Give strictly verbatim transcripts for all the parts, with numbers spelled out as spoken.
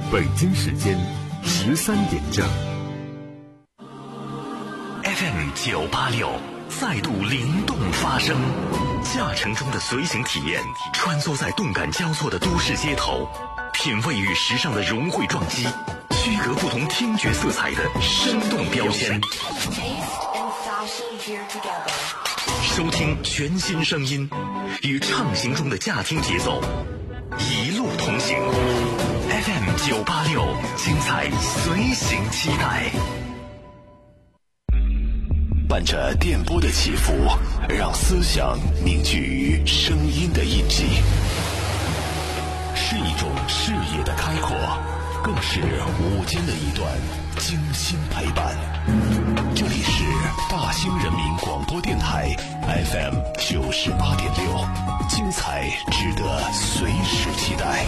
北京时间十三点整。 F M 九八六再度灵动发声，驾乘中的随行体验，穿梭在动感交错的都市街头，品味与时尚的融汇撞击，区隔不同听觉色彩的生动标签。收听全新声音，与畅行中的驾听节奏，一路同行。F M 九八六，精彩随行期待。 伴着电波的起伏，让思想凝聚于声音的印记，是一种视野的开阔，更是午间的一段精心陪伴。这里是大兴人民广播电台 F M 九十八点六，精彩值得随时期待。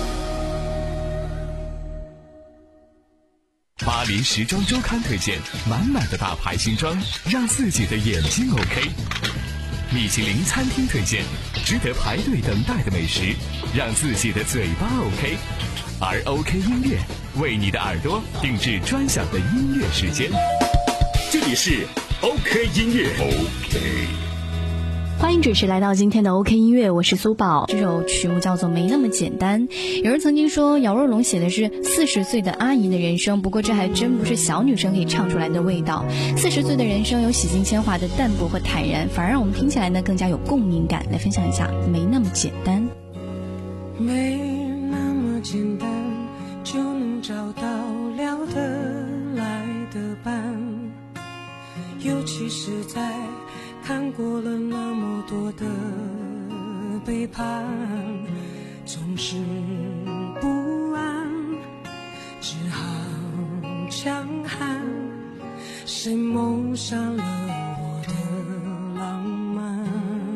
巴黎时装周刊推荐满满的大牌新装，让自己的眼睛 OK。米其林餐厅推荐值得排队等待的美食，让自己的嘴巴 OK。而 OK 音乐为你的耳朵定制专享的音乐时间。这里是 OK 音乐 OK。 欢迎准时来到今天的 OK 音乐，我是苏宝。这首曲目叫做没那么简单。有人曾经说姚若龙写的是四十岁的阿姨的人生，不过这还真不是小女生可以唱出来的味道。四十岁的人生有洗尽铅华的淡泊和坦然，反而让我们听起来呢更加有共鸣感。来分享一下没那么简单。 没那么简单就能找到聊得来的伴，尤其是在看过了那么多的背叛，总是不安，只好强悍。谁谋杀了我的浪漫？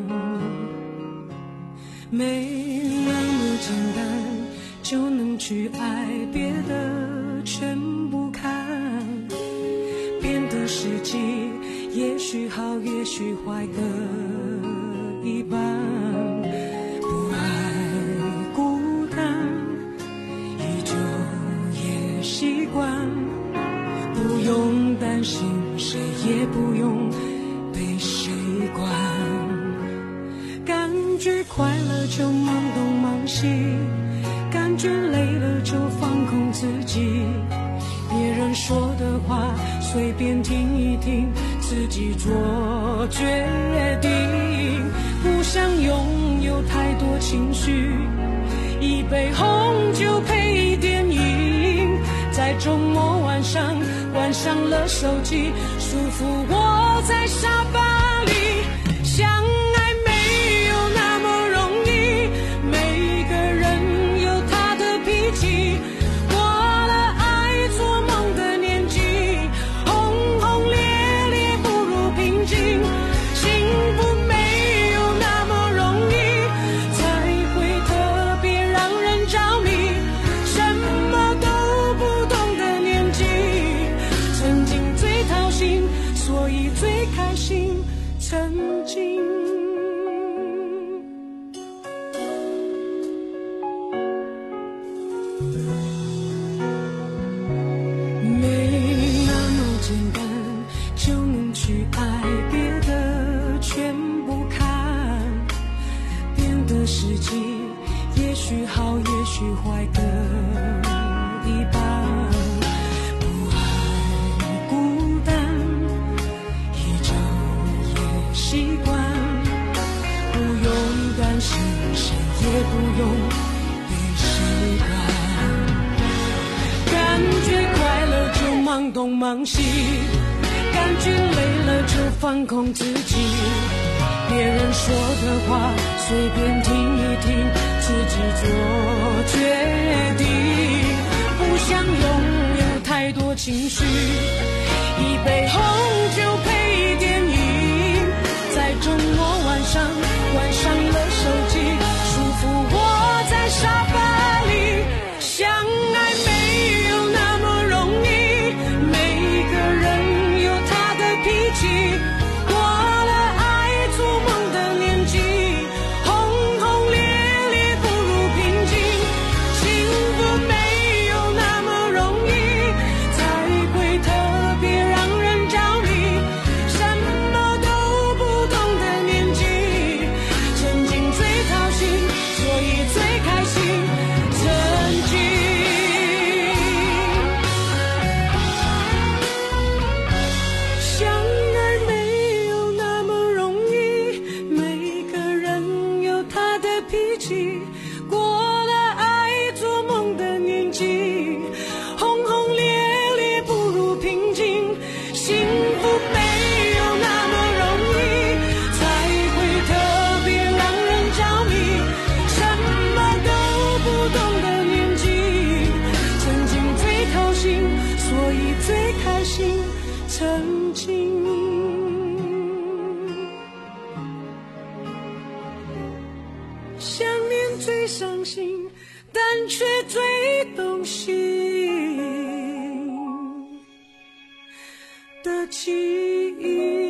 没那么简单就能去爱，别的全不看，变得实际也许好也许坏各一半，不爱孤单依旧也习惯，不用担心谁也不用被谁管，感觉快乐就忙东忙西，感觉累了就放空自己，别人说的话随便听一听，自己做决定，不想拥有太多情绪，一杯红酒配电影，在周末晚上关上了手机，舒服窝在沙发里。相爱没有那么容易，每个人有他的脾气，过了爱做梦的年纪，轰轰烈烈不如平静，幸福没有那么容易，才会特别让人着迷，什么都不懂的年纪，曾经最掏心，所以最开心，曾经东忙西，感觉累了就放空自己，别人说的话随便听一听，自己做决定，不想拥有太多情绪，一杯红酒配电影，在周末晚上关上了手机，舒服窝在沙发里，相爱没有那么容易，过了爱做梦的年纪，轰轰烈烈不如平静，幸福没有那心曾经。想念最伤心，但却最动心的记忆。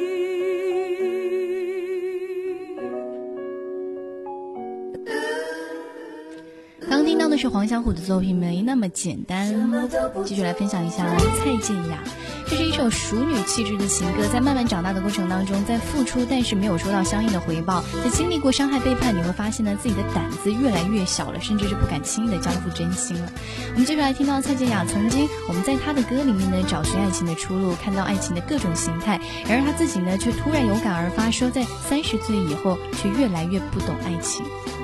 刚听到的是黄小琥的作品《没那么简单》，继续来分享一下蔡健雅。这是一首淑女气质的情歌，在慢慢长大的过程当中，在付出但是没有收到相应的回报，在经历过伤害背叛，你会发现呢自己的胆子越来越小了，甚至是不敢轻易的交付真心了。我们接下来听到蔡健雅曾经我们在她的歌里面呢找寻爱情的出路，看到爱情的各种形态，然而她自己呢却突然有感而发，说在三十岁以后却越来越不懂爱情。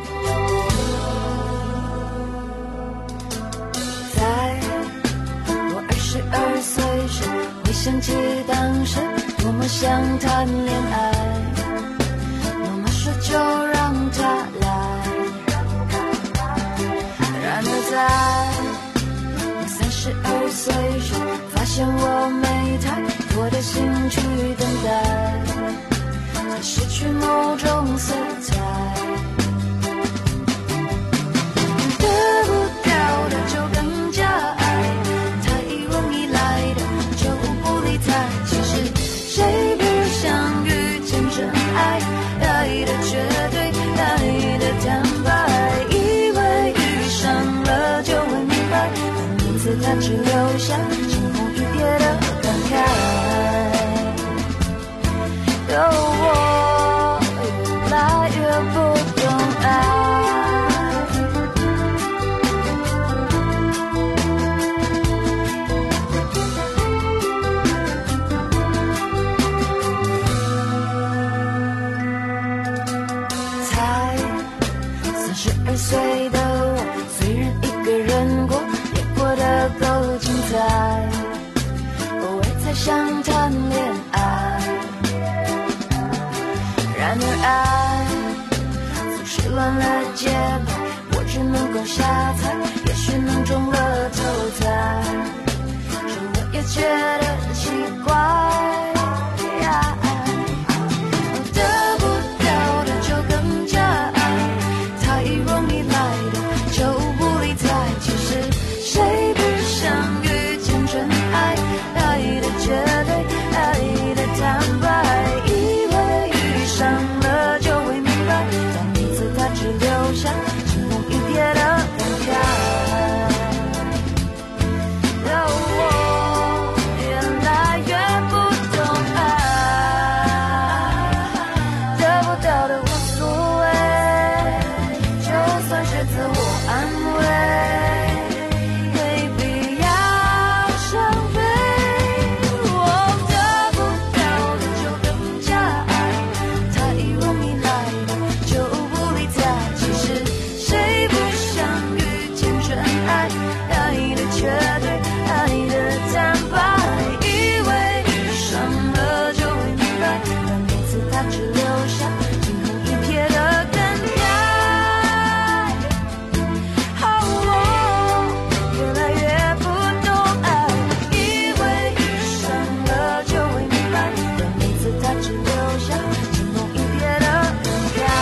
二岁时会想起当时多么想谈恋爱，妈妈说就让他来。然而在我三十二岁时发现我没太多的兴趣等待，才失去某种色彩，得不到的就更加爱，其实谁不想遇见真爱，爱的绝对，爱的坦白，以为遇上了就会明白，但每次他只留下惊鸿一瞥的感慨。有我越来越不懂爱。二岁的我，虽然一个人过，也过得够精彩，偶尔才想谈恋爱。然而爱总是乱了节拍，我只能够下菜，也许能中了头彩，这我也觉得奇怪。得不到的就更加爱，太容易来的就不理睬，其实谁不想遇见真爱，爱的绝对，爱的坦白，以为遇上了就会明白，但每次他只留下惊鸿一瞥的感慨。让我越来越不懂爱，得不到的无所谓，就算是自我安慰，没必要伤悲。我得不到的就更加爱，太容易来的就不理睬，其实谁不想遇见真爱，爱的绝对，爱的坦白，以为遇上了就会明白，但每次他只留下惊鸿一瞥的感慨。越来越不懂爱，以为遇上了就会明白，但每次他只留下惊鸿一瞥的感慨。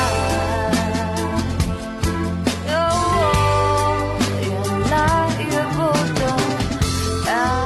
我越来越不懂爱。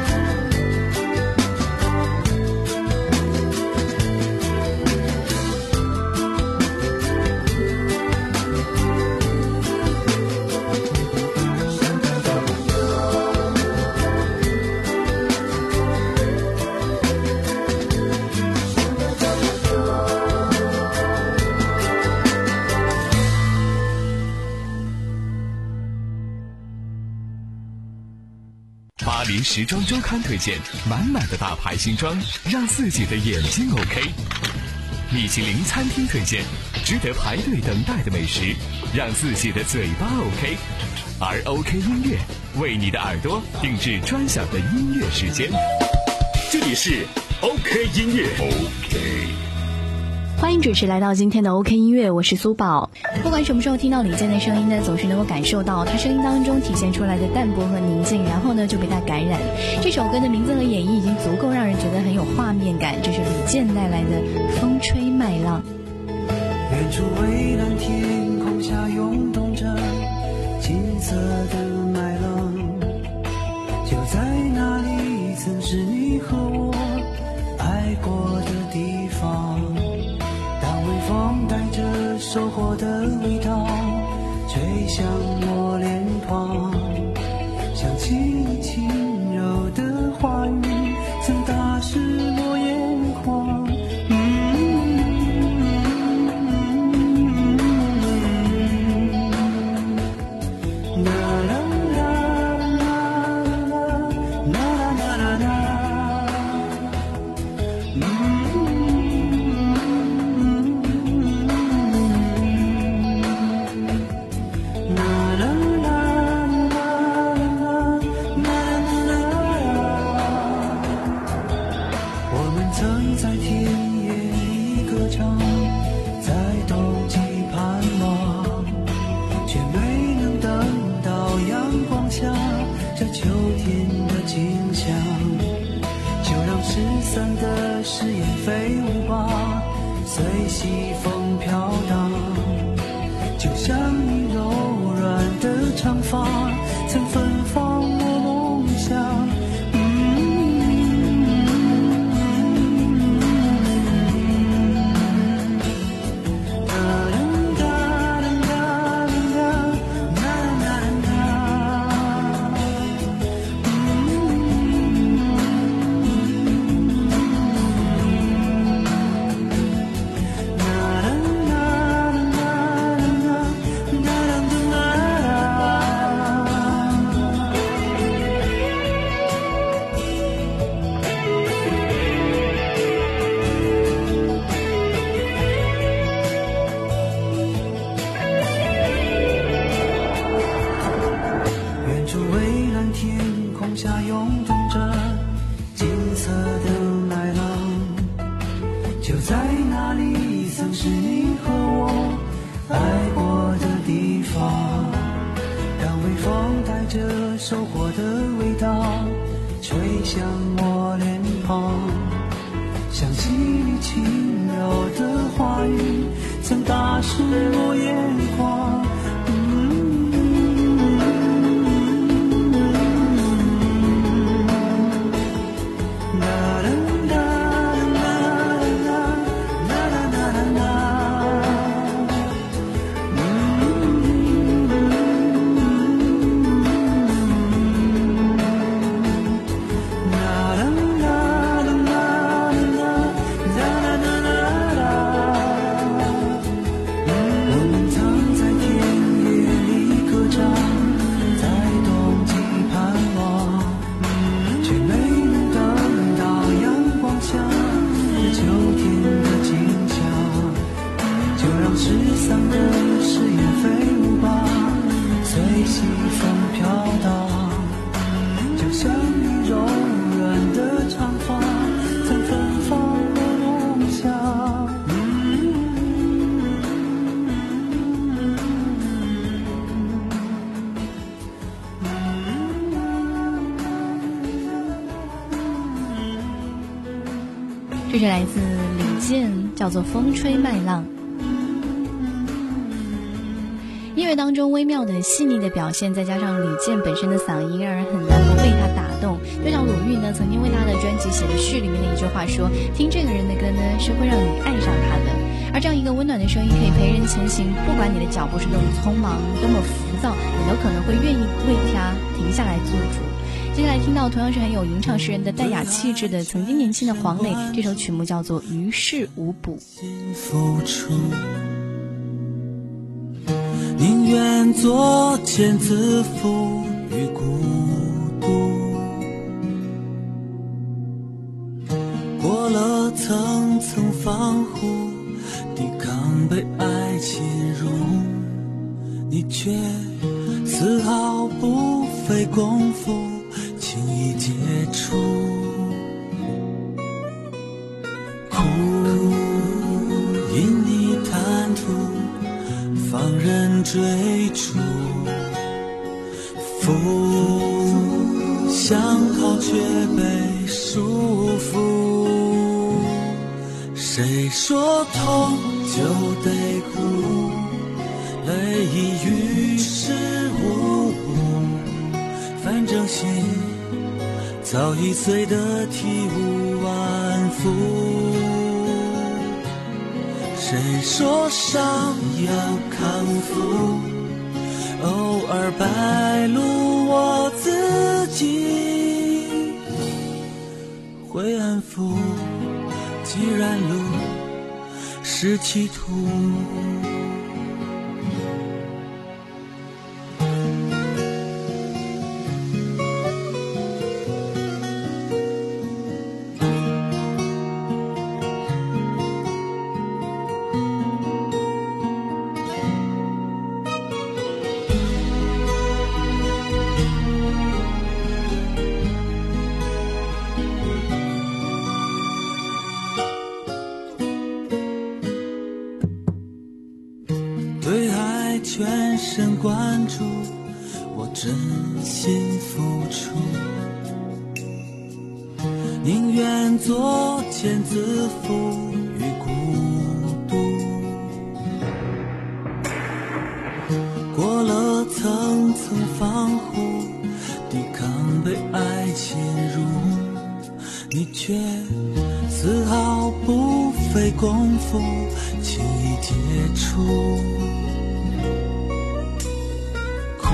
巴黎时装周刊推荐满满的大牌新装，让自己的眼睛 OK。米其林餐厅推荐值得排队等待的美食，让自己的嘴巴 OK。而 OK 音乐为你的耳朵定制专享的音乐时间。 这里是 OK 音乐 OK。 欢迎准时来到今天的 OK 音乐，我是苏宝。不管什么时候听到李健的声音呢，总是能够感受到他声音当中体现出来的淡泊和宁静，然后呢就被他感染。这首歌的名字和演绎已经足够让人觉得很有画面感，这是李健带来的《风吹麦浪》。 远处蔚蓝天空下涌动着金色的麦浪，就在那里曾是你和我爱过的地方。当微风带着收获的味道吹向我脸庞，想起你轻柔的话语曾打湿我眼眶。 这是来自李健，叫做《风吹麦浪》。音乐当中微妙的细腻的表现，再加上李健本身的嗓音，让人很难不被他打动。就像鲁豫呢曾经为他的专辑写的序里面的一句话说，听这个人的歌呢是会让你爱上他的。而这样一个温暖的声音可以陪人前行，不管你的脚步是多么匆忙多么浮躁，你都可能会愿意为他停下来做主。接下来听到同样是很有吟唱诗人的淡雅气质的曾经年轻的黄磊，这首曲目叫做《于事无补》。 付出宁愿作茧自缚于孤独，过了层层防护，抵抗被爱侵入，你却丝毫不费功夫轻易解除。苦追逐，风想逃却被束缚。谁说痛就得哭，泪已于事无补，反正心早已碎得体无完肤。谁说伤要康复，偶尔败露我自己会安抚，既然路是歧途。对爱全神贯注，我真心付出，宁愿作茧自缚于孤独。过了层层防护，抵抗被爱侵入，你却丝毫不费功夫轻易接触。苦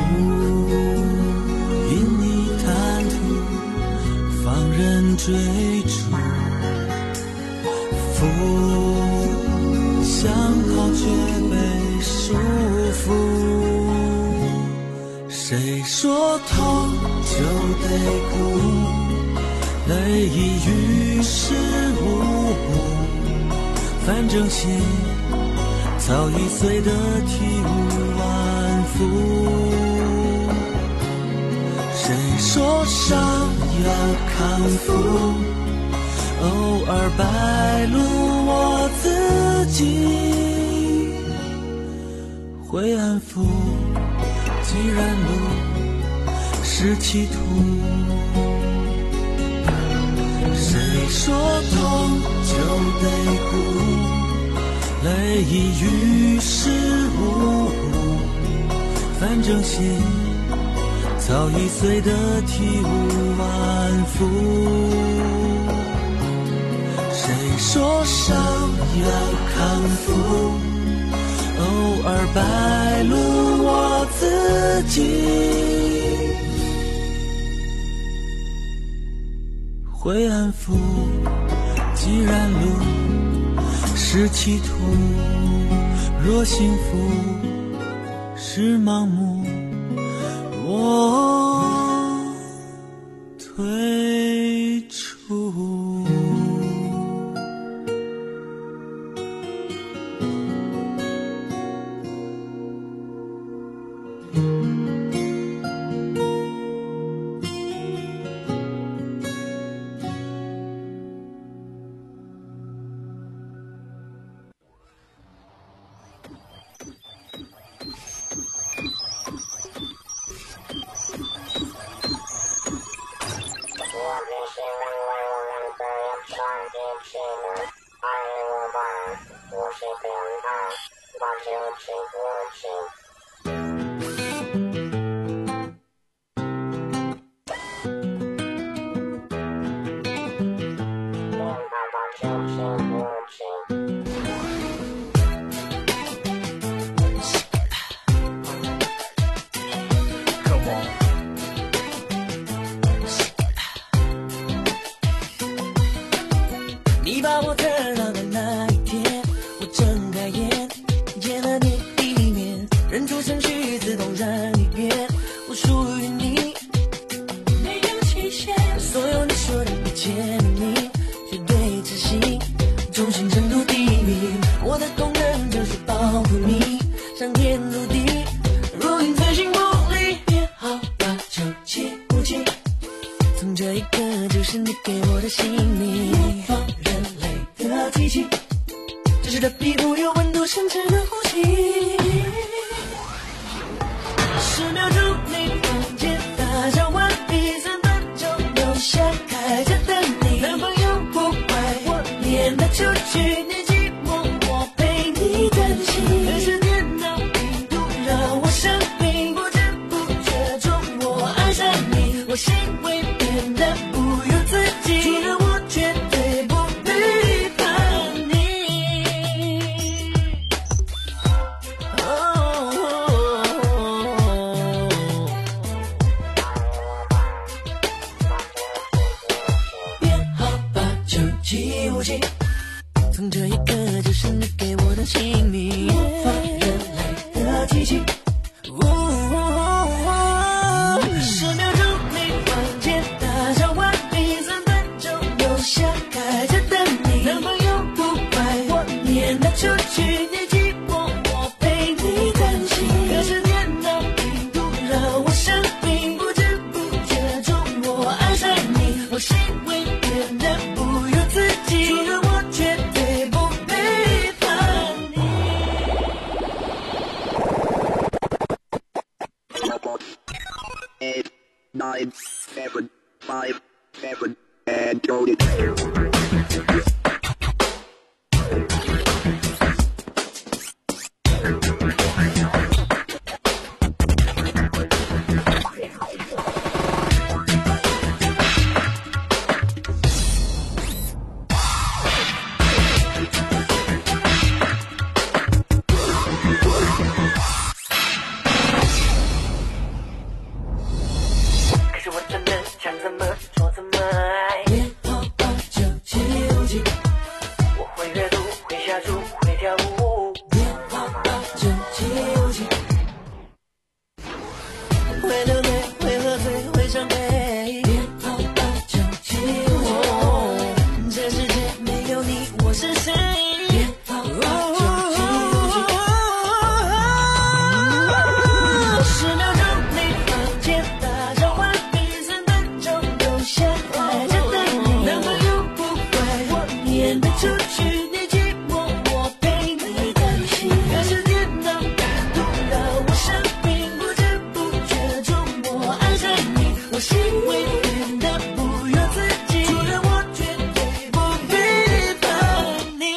因你贪图放任追逐，福想逃却被束缚。谁说痛就得哭，泪已于事无补，反正心早已碎得体无完肤。谁说伤要康复，偶尔败露我自己会安抚，既然路是歧途。谁说痛就得哭，泪已于事无补，反正心早已碎得体无完肤。谁说伤要康复，偶尔败露我自己会安抚，既然路是歧途。若幸福是盲目，我退出。 你把我推到的那一天，我睁开眼，见了你一面，认出程序自动燃一遍，我属于你，没有期限。所有你说的一切秘密，绝对执行，忠心程度第一名。我的功能就是保护你，上天入地，如影随形不离。别好吧，就切不弃，从这一刻就是你给我的姓名。机器，真实的皮肤有温度，深沉的呼吸。 我心会变得不由自己，除了我绝对不背叛你。别好吧，九七五七，从这一刻就是你给我的姓名，无法原来的奇迹。十秒钟你房间大小完毕，三分钟留下开着等你，男朋友不怪我撵他出去，你寂寞我陪你担心，可是电脑病毒让我生病，不知不觉中我爱上你，我心会变得不由自己，除了我绝对不背叛你。 Eight, nine, seven, five, seven, and go it. 可是我真的想怎么说怎么爱，别好吧九七五七，我会阅读会下厨会跳舞，别好吧九七五七，会流泪会喝醉会伤悲，别好吧九七五七，这世界没有你我是谁，别好吧九七五七，十秒钟你房间大小完毕，三分钟留下开着等你，男朋友不怪我撵他出去，你寂寞我陪你担心，可是电脑病毒让我生病，不知不觉中我爱上你，我心会变得不由自己，除了我绝对不背叛你。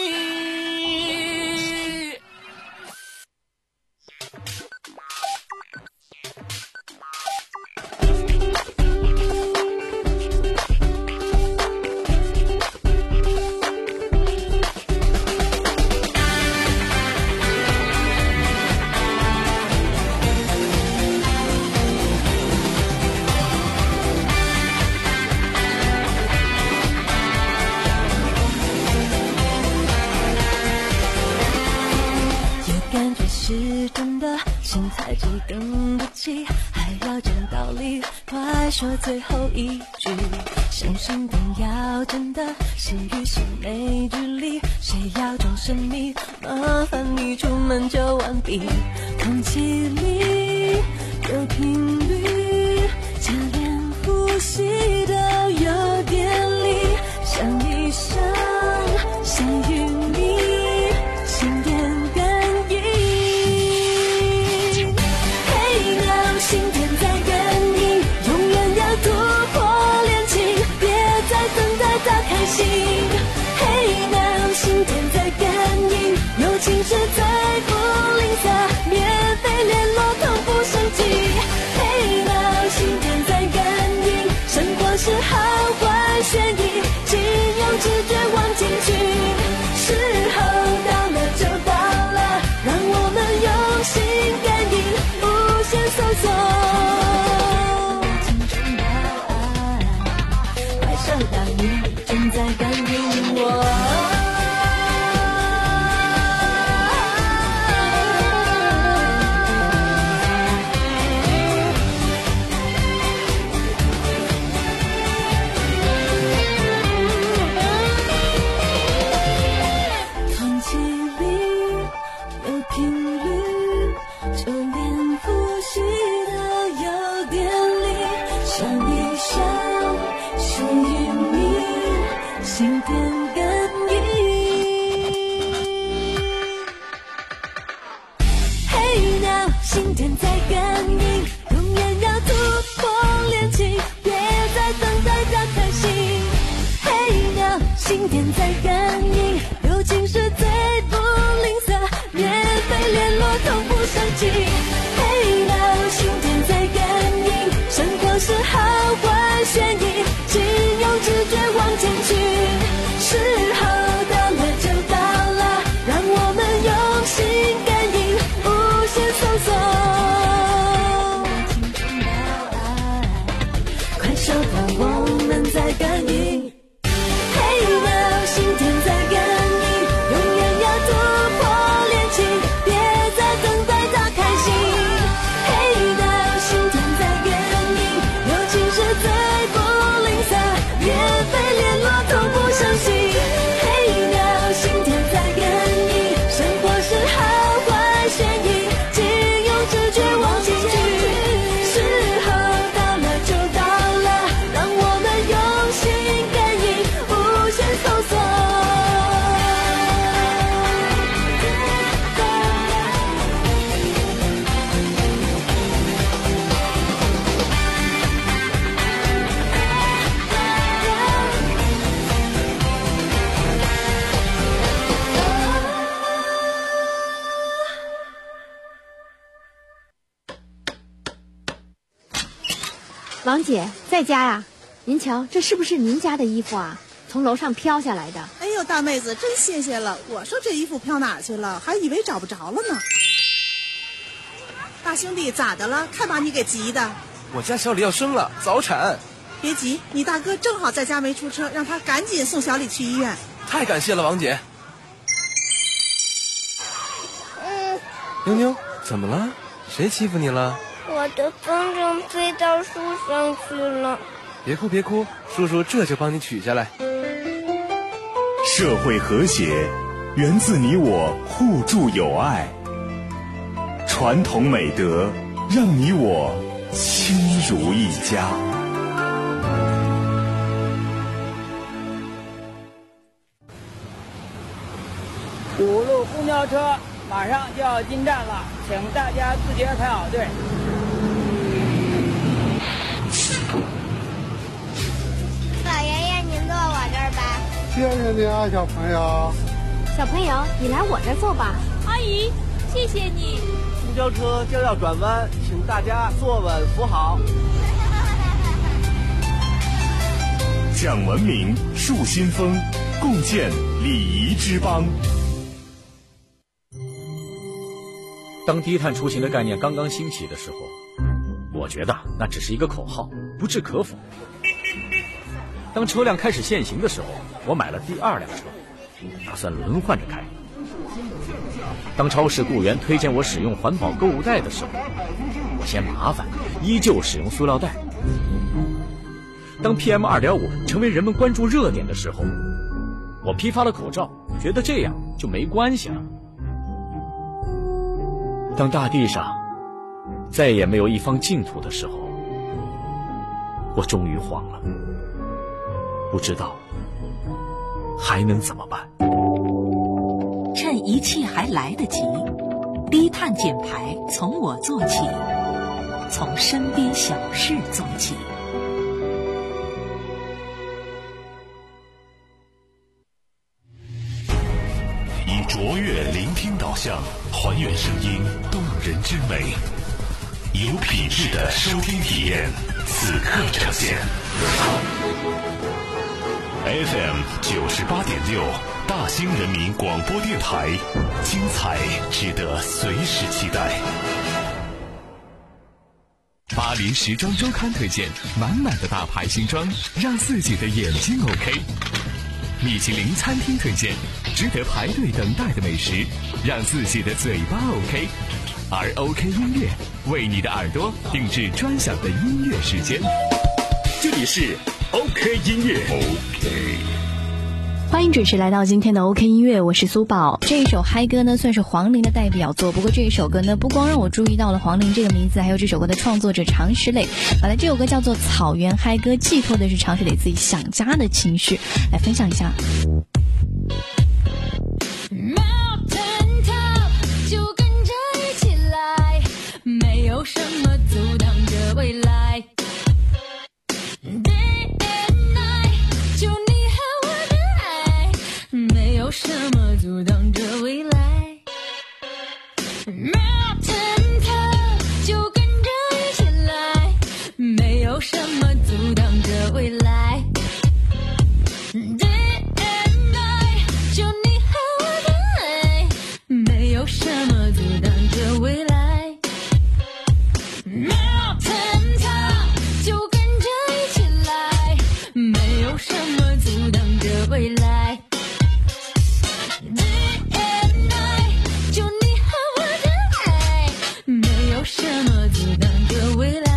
也感觉是真的，心才知更不起，还要讲道理，快说最后一句，相信更要真的，心与心没距离，谁要装神秘，麻烦你出门就完毕，空气里有频率，就连呼吸都有点力，想一想谁与你心电感应，嘿让心电在感应，永远要突破恋情，别再等待他开心，嘿让心电在感应，友情是最不吝啬，免费联络从不生气，嘿让心电在感应，生活是好坏悬疑，请用直觉往进去，时候到了就到了，让我们用心感应，无限搜索，青春的爱，快收到你正在感应我。空气里有频率，就连呼吸都有点力，想一想谁与你心电感应，嘿now心电在感应，永远要突破恋情，别再等待他开心，嘿now心电在感应，友情是最不吝啬，免费联络从不生气，嘿now心电在感应，生活是好坏悬疑，请用直觉往前去。时候到了就到了，让我们用心感应，无限搜索。快手让我们在感应。嘿now，心田在感应，永远要突破恋情，别再等待它开心。嘿now，心田在感应，友情是最不吝啬，别被联络同步伤心。嘿now，心田在感应，生活是好坏悬疑，请用直觉往前去。时候到了就到了，让我们用心感应，无限搜索。 王姐在家呀？您瞧，这是不是您家的衣服啊？从楼上飘下来的。 哎呦，大妹子，真谢谢了！我说这衣服飘哪儿去了，还以为找不着了呢。大兄弟，咋的了？看把你给急的。 我家小李要生了，早产。 别急，你大哥正好在家没出车，让他赶紧送小李去医院。 太感谢了，王姐。 嗯， 妞妞，怎么了？谁欺负你了？ 我的风筝飞到树上去了。 别哭别哭，叔叔这就帮你取下来。 社会和谐源自你我互助友爱，传统美德让你我亲如一家。 五路公交车马上就要进站了，请大家自觉排好队。 老爷爷，您坐我这儿吧。 谢谢你啊，小朋友。 小朋友，你来我这儿坐吧。 阿姨，谢谢你。 公交车将要转弯，请大家坐稳扶好。 讲文明，树新风，共建礼仪之邦。 当低碳出行的概念刚刚兴起的时候，我觉得那只是一个口号，不置可否。当车辆开始限行的时候，我买了第二辆车，打算轮换着开。当超市雇员推荐我使用环保购物袋的时候，我嫌麻烦，依旧使用塑料袋。当 P M 二点五 成为人们关注热点的时候，我批发了口罩，觉得这样就没关系了。当大地上再也没有一方净土的时候，我终于慌了，不知道还能怎么办。 趁一切还来得及，低碳减排从我做起，从身边小事做起。 以卓越聆听导向，还原声音动人之美，有品质的收听体验，此刻呈现。F M 九十八点六，大兴人民广播电台，精彩值得随时期待。 巴黎时装周刊推荐，满满的大牌新装，让自己的眼睛 OK。米其林餐厅推荐，值得排队等待的美食，让自己的嘴巴 OK。而 OK 音乐为你的耳朵定制专享的音乐时间。这里是 OK 音乐 OK。 欢迎准时来到今天的 OK 音乐，我是苏宝。这一首嗨歌呢，算是黄龄的代表作。不过这一首歌呢，不光让我注意到了黄龄这个名字，还有这首歌的创作者常石磊。本来这首歌叫做《草原嗨歌》，寄托的是常石磊自己想家的情绪，来分享一下。 就跟着一起来，没有什么阻挡着未来。Day and night， 就你和我的爱，没有什么阻挡着未来。Mountain top， 就跟着一起来，没有什么阻挡着未来。Day and night， 就你和我的爱，没有什么阻挡着未来。Mountain top， 就跟着一起来，没有什么阻挡着未来。Day and night， 就你和我的爱，没有什么阻挡着未来。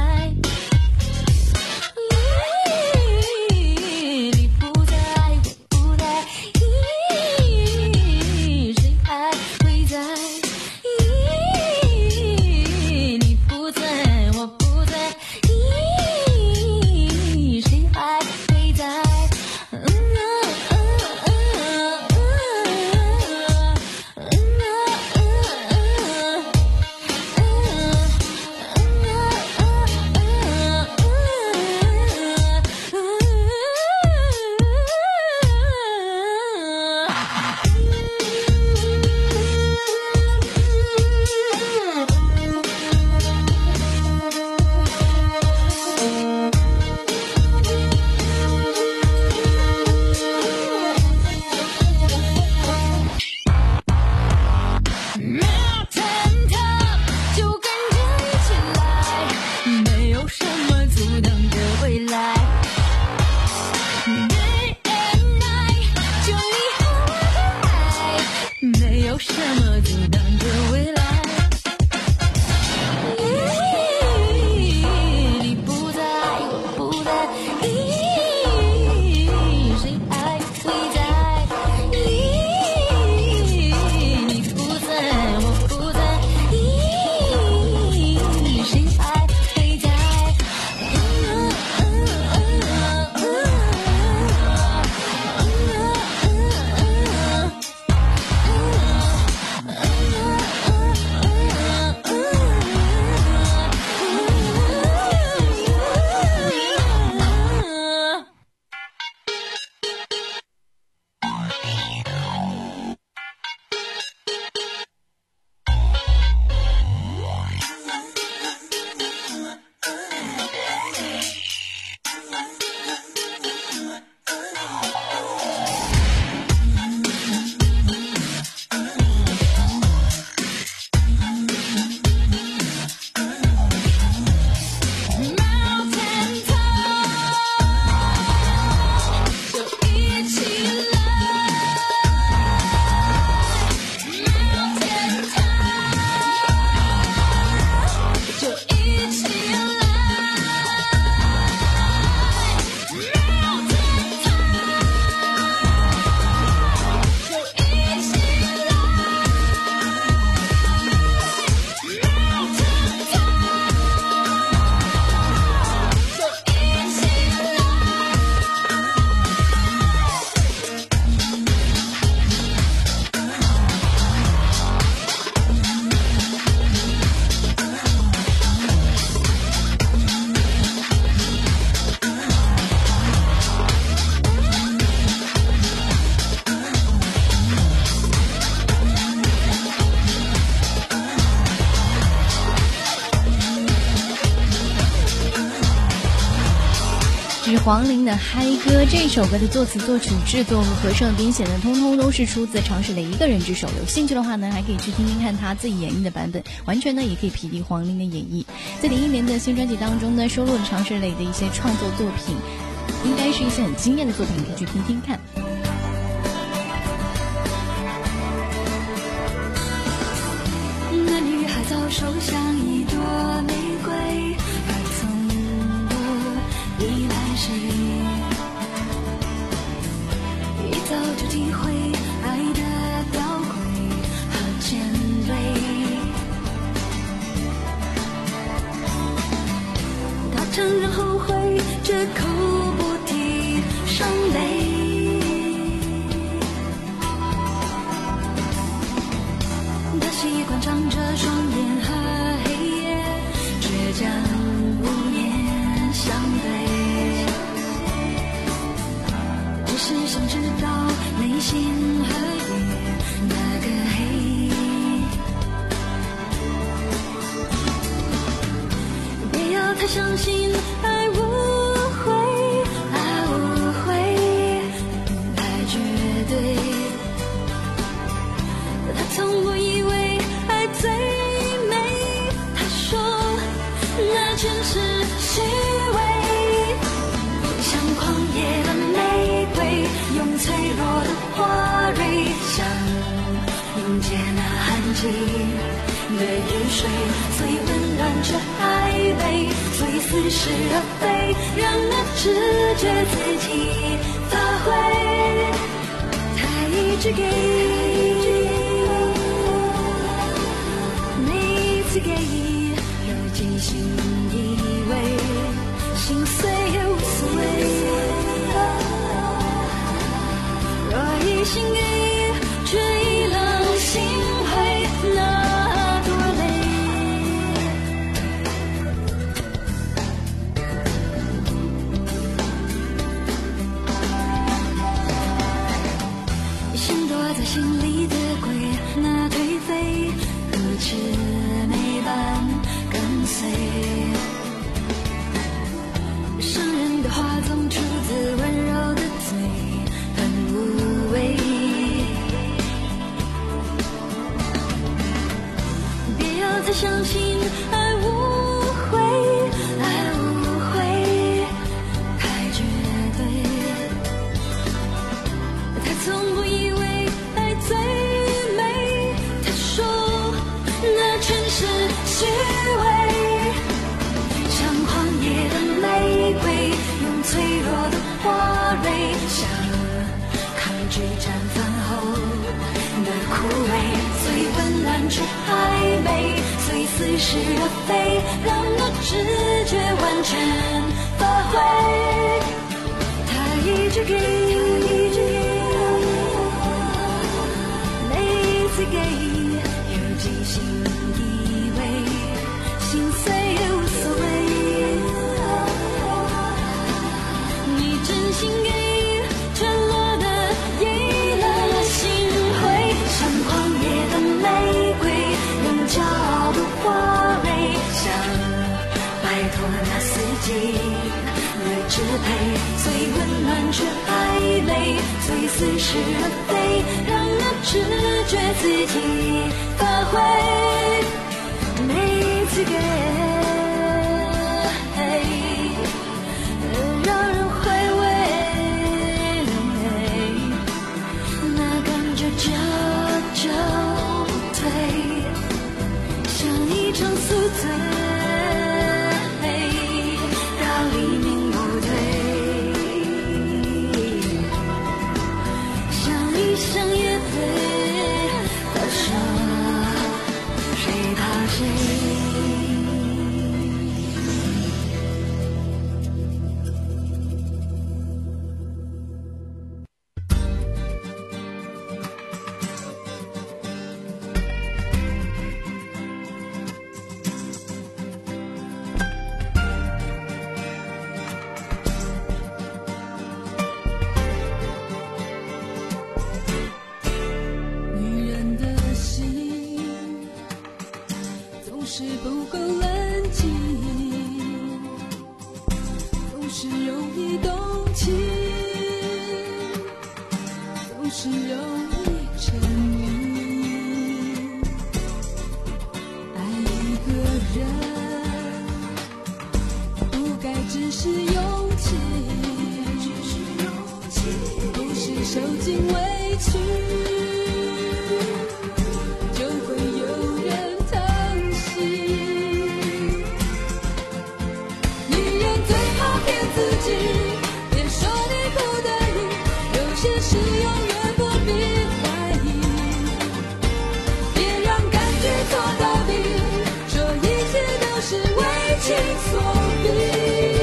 你不在，我不在，谁还会在？你不在，我不在，谁还会在？Mountain top， 就跟着一起来，没有什么阻挡着未来。Day and night， 就你和我的爱，没有什么阻挡着未来。你不在，我不在，谁还会在？你不在，我不在，谁还会在？Mountain top， 就一起来。Mountain top， 就一起来。Mountain top， 就一起来。 这是黄龄的《嗨歌》，这首歌的作词、作曲、制作和和声编写呢，通通都是出自常石磊一个人之手。有兴趣的话呢，还可以去听听看他自己演绎的版本，完全呢也可以匹敌黄龄的演绎。在零一年的新专辑当中呢，收录了常石磊的一些创作作品，应该是一些很惊艳的作品，可以去听听看。 那女孩早熟像一朵玫瑰，而从不依赖谁，一早就体会爱的吊诡和尖锐。她承认后悔，绝口不提伤悲。他习惯张着双眼和黑夜，倔强无言相对。只是想知道内心和夜那个黑。别要太相信爱无却还没，所以似是而非，让那直觉自己发挥。他一直给，每一次给，有惊心以为，心碎也无所谓。若一心给，却已让心灰，那多累。心躲在心里的鬼，那颓废如魑魅般跟随。伤人的话总出自温柔的嘴，很无味。别要再相信爱无悔，爱无悔，太绝对。他从不以为爱最美，他说那全是虚伪。像狂野的玫瑰，用脆弱的花蕊，像抗拒绽放后的枯萎，最温暖却还没，最似是而非，让那直觉完全发挥。他一直给，每一次给，有惊心以为，心碎也无所谓。你真心给，却落得遗了心灰，像狂野的玫瑰，用骄傲的花蕊，想摆脱那四季的支配，最温暖却还没，最似是而非，让那直觉自己发挥。每一次给，让人回味，那感觉久久退，像一场宿醉，到黎明不退，像一厢夜飞，他说谁怕谁。女人的心总是不够冷静，总是容易动情，总是容易沉迷。爱一个人不该只是勇气，不是受尽委屈就会有人疼惜。女人最好骗自己，别说你不得已，有些事永远不必怀疑。别让感觉做到底，说一切都是为情所逼。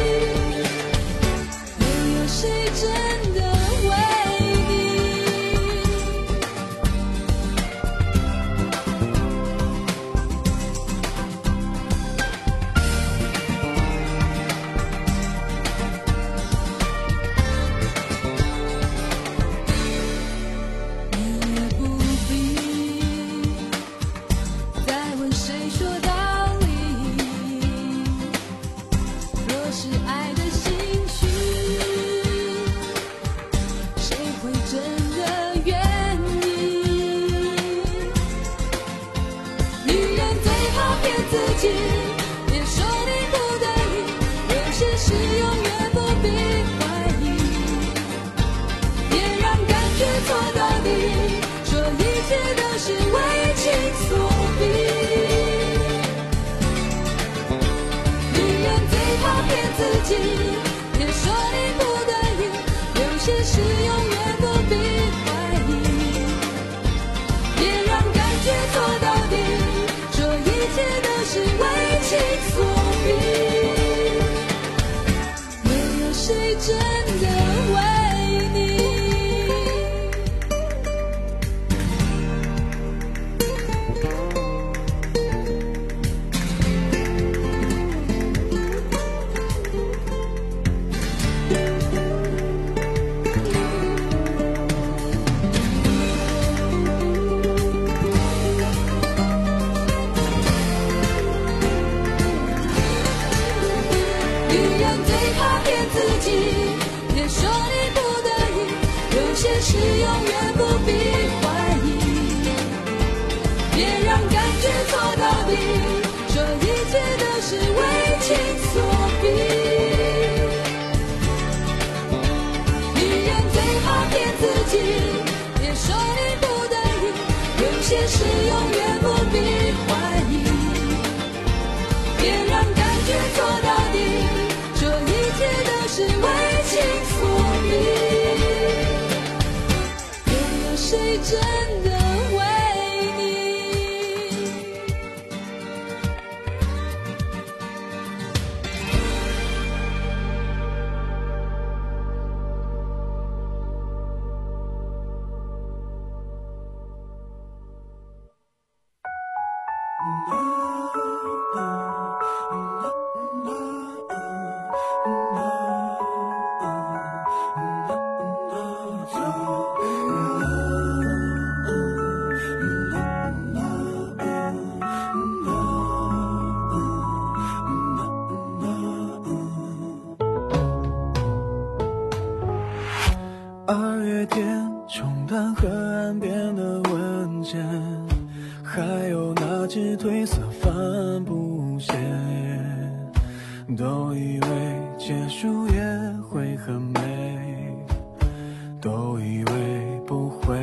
又有谁真的为你也不必再问谁说道理。若是爱的心虚，谁会真的愿意？女人最好骗自己，别说你不得已，有些事永远不必怀疑。别让感觉做到底，说一切都是为情所逼。 谁真的为你？是永远不必怀疑，别让感觉错到底，这一切都是为情所逼。女人最好骗自己，别说你不得已，有些事永远不必怀疑，别让感觉错到底，这一切都是为情所逼。谁真的为你？ 二月天冲淡河岸边的文件，还有那只褪色帆布鞋，都以为结束也会很美，都以为不会。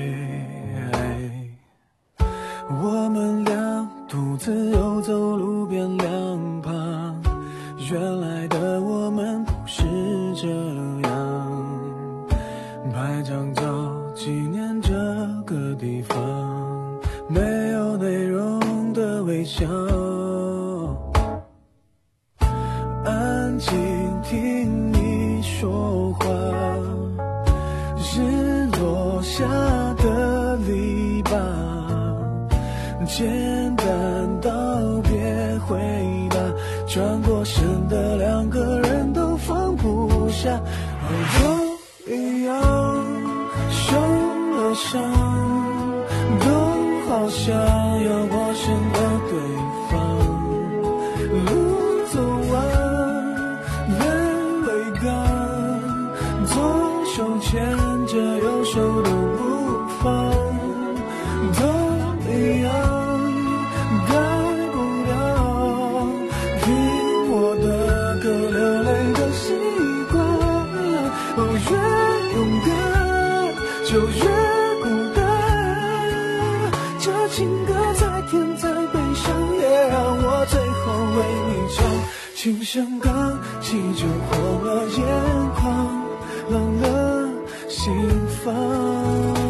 我们俩独自游走路边两旁，原来的我们不是这样。拍张照纪念这个地方，没有内容的微笑，安静听你说话，日落下的篱笆，简单道别回答，转过身的两个人都放不下，哦一样受了伤，都好像要陌生的对方，路走完泪未干，左手牵着右手都不放，都一样改不了听我的歌流泪的习惯，哦越勇敢就越孤单，这情歌再甜再悲伤，也让我最后为你唱。琴声刚起就红了眼眶，冷了心房。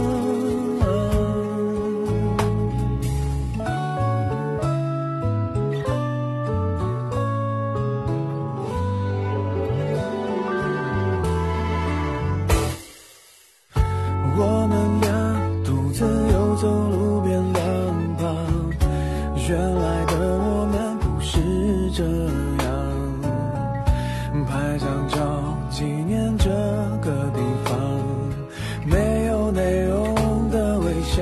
我们俩独自游走路边两旁，原来的我们不是这样。拍张照纪念这个地方，没有内容的微笑，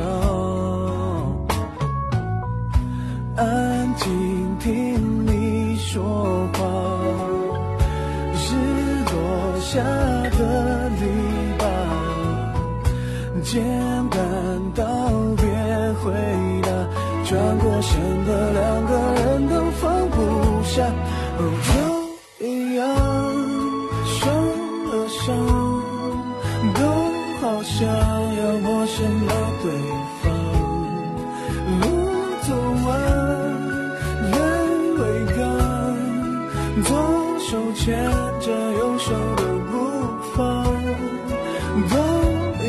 安静听你说话，日落下的篱笆，简单道别回答，转过身的两个人都放不下，哦就一样受了伤，都好像要陌生的对方，路走完泪未干，左手牵着右手都不放，都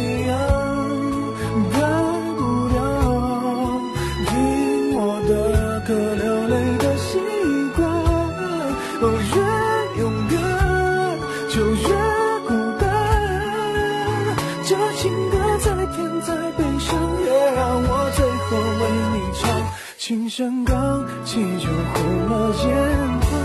可流泪的习惯，哦越勇敢就就越孤单。这情歌再甜再悲伤，也让我最后为你唱。琴声刚起就红了眼眶，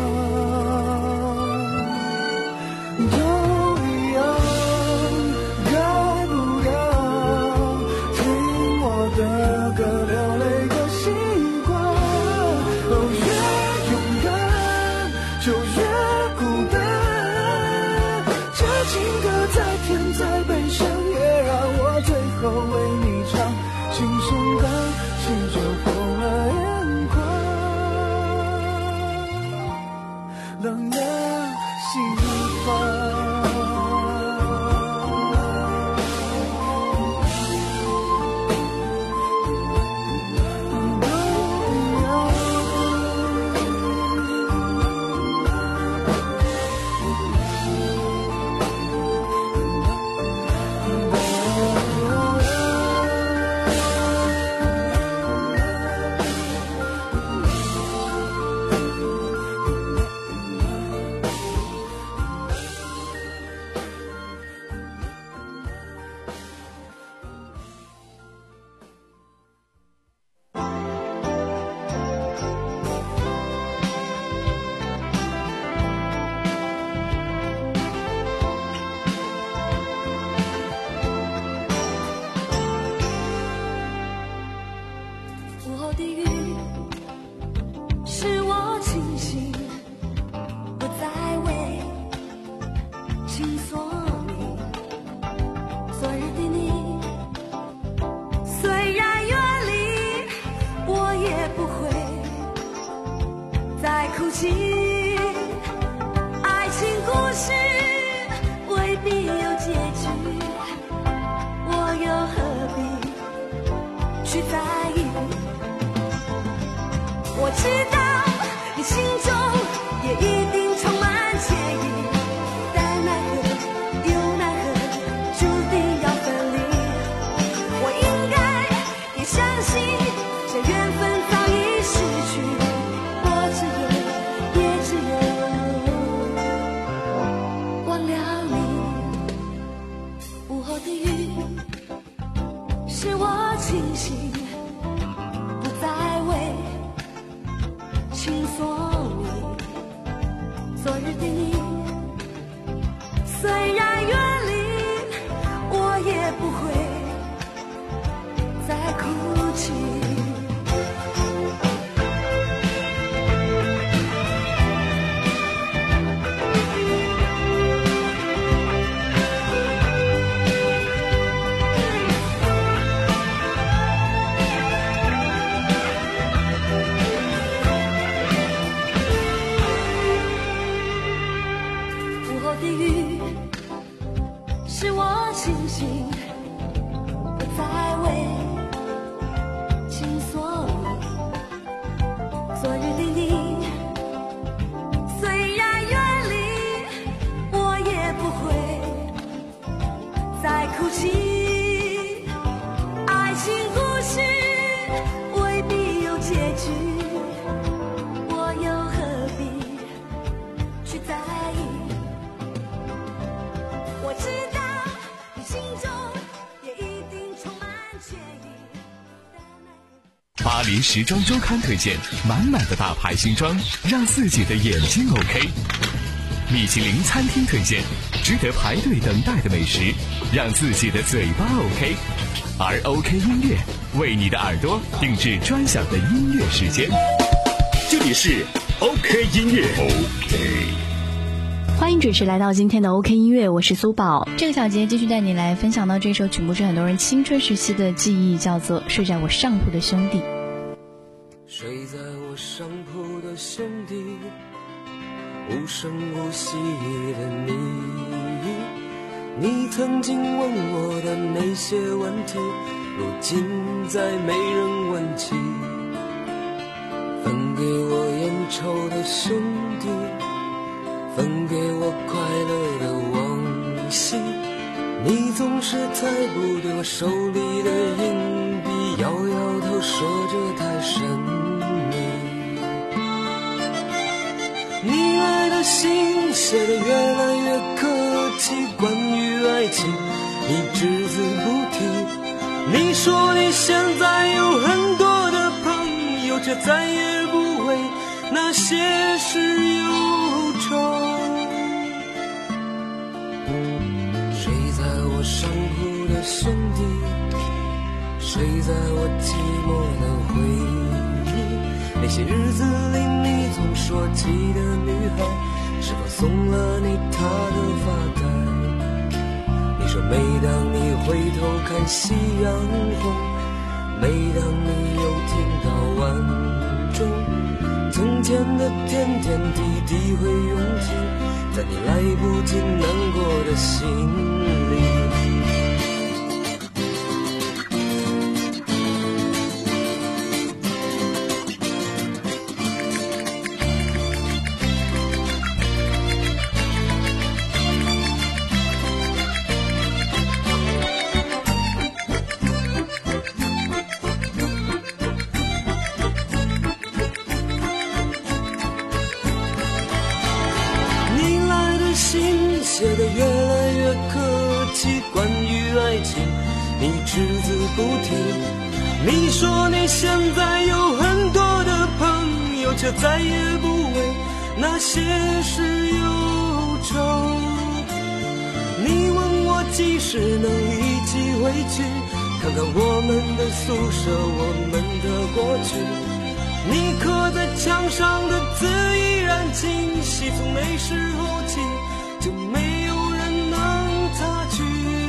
都一样，该不该听我的歌流泪的习惯？哦，越勇敢就越孤单。这情歌再甜再悲伤，也让我最后为你唱。琴声刚起就红了眼眶，冷的心房。 爱情故事未必有结局，我又何必去在意？我知道你心中也一定充满歉意，但奈何又奈何，注定要分离。我应该也相信这缘分早已失去，我只有是我清醒，不再为情所迷。昨日的你，虽然远离，我也不会再哭泣。是我清醒，不再为情所迷。昨日的你，虽然远离，我也不会再哭泣。爱情故事未必有结局，我又何必去在意？我知道你心中也一定充满歉意。 巴黎时装周刊推荐满满的大牌新装，让自己的眼睛 OK。米其林餐厅推荐值得排队等待的美食，让自己的嘴巴 OK。而 OK 音乐为你的耳朵定制专享的音乐时间。 这里是 OK 音乐 OK。 欢迎准时来到今天的 OK 音乐，我是苏宝。这个小节继续带你来分享到这首曲目是很多人青春时期的记忆，叫做《睡在我上铺的兄弟》。 睡在我上铺的兄弟，无声无息的你，你曾经问我的那些问题，如今再没人问起。分给我烟抽的兄弟，分给我快乐的往昔，你总是猜不对我手里的硬币，摇摇头说着太神秘。你爱的星星写的越来越客气，关于爱情你只字不提。你说你现在有很多的朋友，却再也不为那些事忧愁。谁在我伤哭的兄弟，谁在我寂寞的回忆？那些日子里你总说起的女孩，是否送了你她的发带？你说每当你回头看夕阳红，每当你又听到晚钟，从前的点点滴滴会涌进在你来不及难过的心里。写得越来越客气，关于爱情你只字不提。你说你现在有很多的朋友，却再也不为那些事忧愁。你问我几时能一起回去，看看我们的宿舍，我们的过去。你刻在墙上的字依然清晰，从那时候起就没有人能擦去。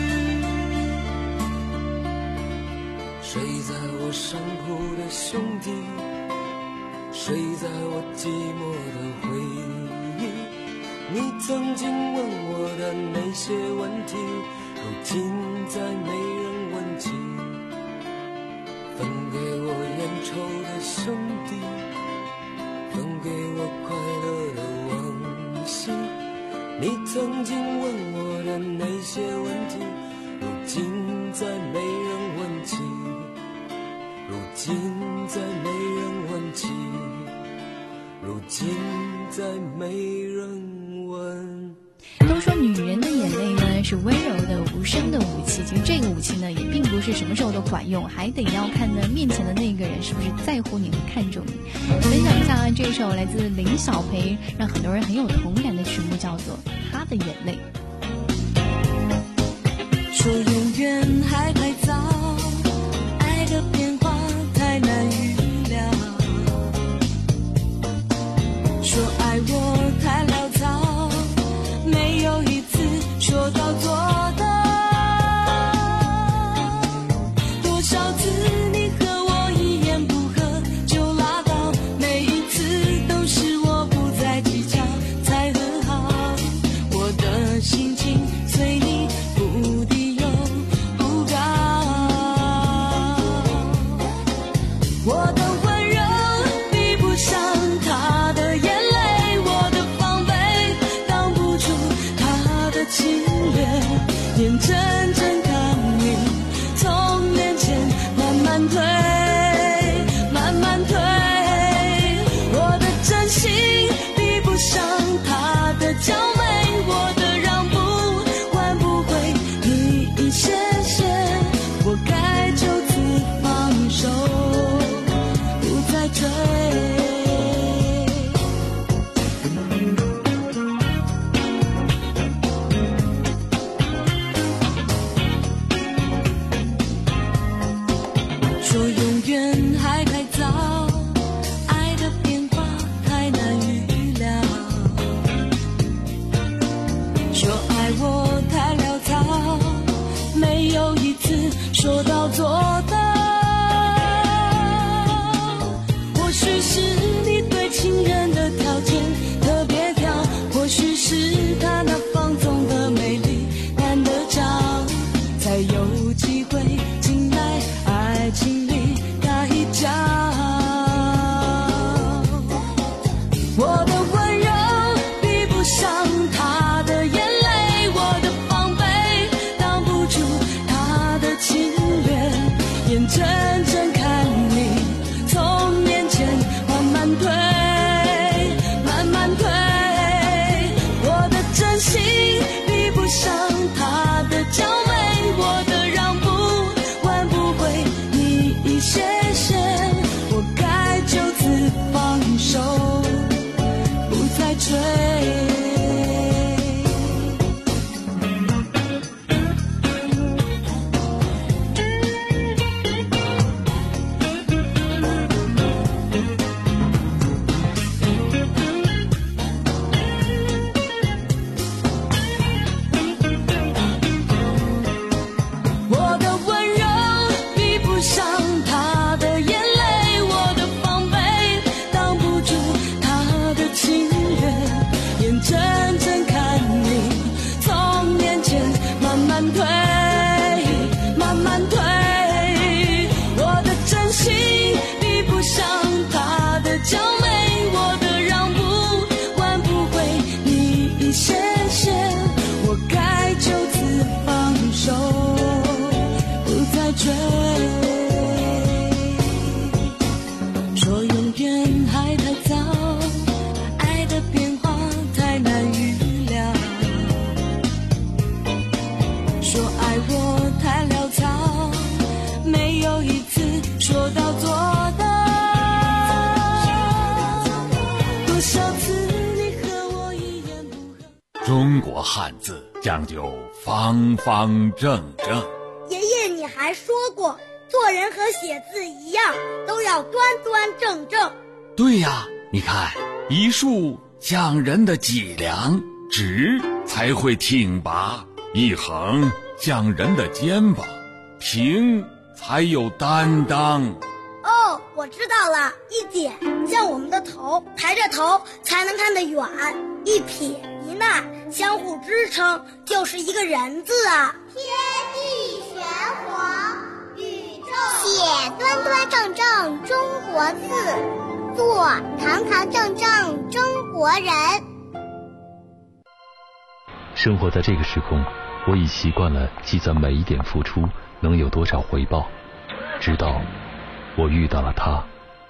谁在我伤哭的兄弟，谁在我寂寞的回忆？你曾经问我的那些问题，如今再没人问起。分给我烟抽的兄弟，分给我快乐的往昔。你曾经问我的那些问题，如今再没人问起，如今再没人问起，如今再没人问。 都说女人的眼泪呢是温柔的无声的武器，其实这个武器呢也并不是什么时候都管用，还得要看呢面前的那个人是不是在乎你和看重你。分享一下这首来自林小培让很多人很有同感的曲目，叫做《她的眼泪》。 说永远还太早，爱的变化太难预料，说爱我太潦草，没有一次说到做到。多少次你和我一言不合就拉倒，每一次都是我不再计较才和好。我的心情随你不低又不高，我的温柔比不上他的眼泪，我的防备挡不住他的侵略，眼睁睁看你从面前慢慢退，慢慢退。我的真心比不上他的娇媚，我的让步换不回你一谢谢，我该就此放手，不再追。 追。说永远还太早，爱的变化太难预料。说爱我太潦草，没有一次说到做到。多少次你和我一言不合。 中国汉字讲究方方正正。 爷爷，你还说过，做人和写字一样，都要端端正正。 对呀，你看，一竖讲人的脊梁，直才会挺拔；一横讲人的肩膀，平才有担当。 哦，我知道了，一点像我们的头，抬着头才能看得远；一撇一捺相互支撑，就是一个人字啊。 天地玄黄，宇宙写端端正正中国字，做堂堂正正中国人。 生活在这个时空，我已习惯了计算每一点付出能有多少回报，直到我遇到了他。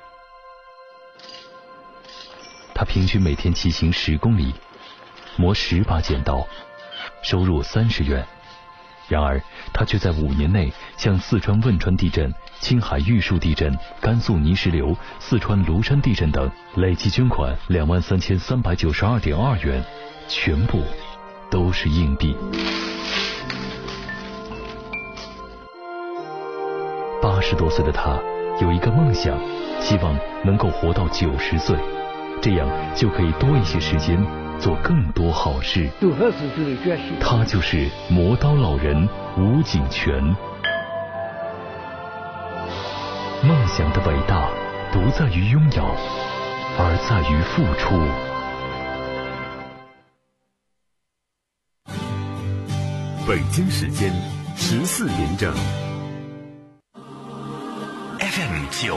他平均每天骑行十公里，磨十把剪刀，收入三十元。然而他却在五年内向四川汶川地震、青海玉树地震、甘肃泥石流、四川庐山地震等累计捐款两万三千三百九十二点二元，全部都是硬币。八十多岁的他有一个梦想，希望能够活到九十岁，这样就可以多一些时间做更多好事。他就是磨刀老人吴景全。梦想的伟大不在于拥有，而在于付出。 北京时间十四点整。F M 九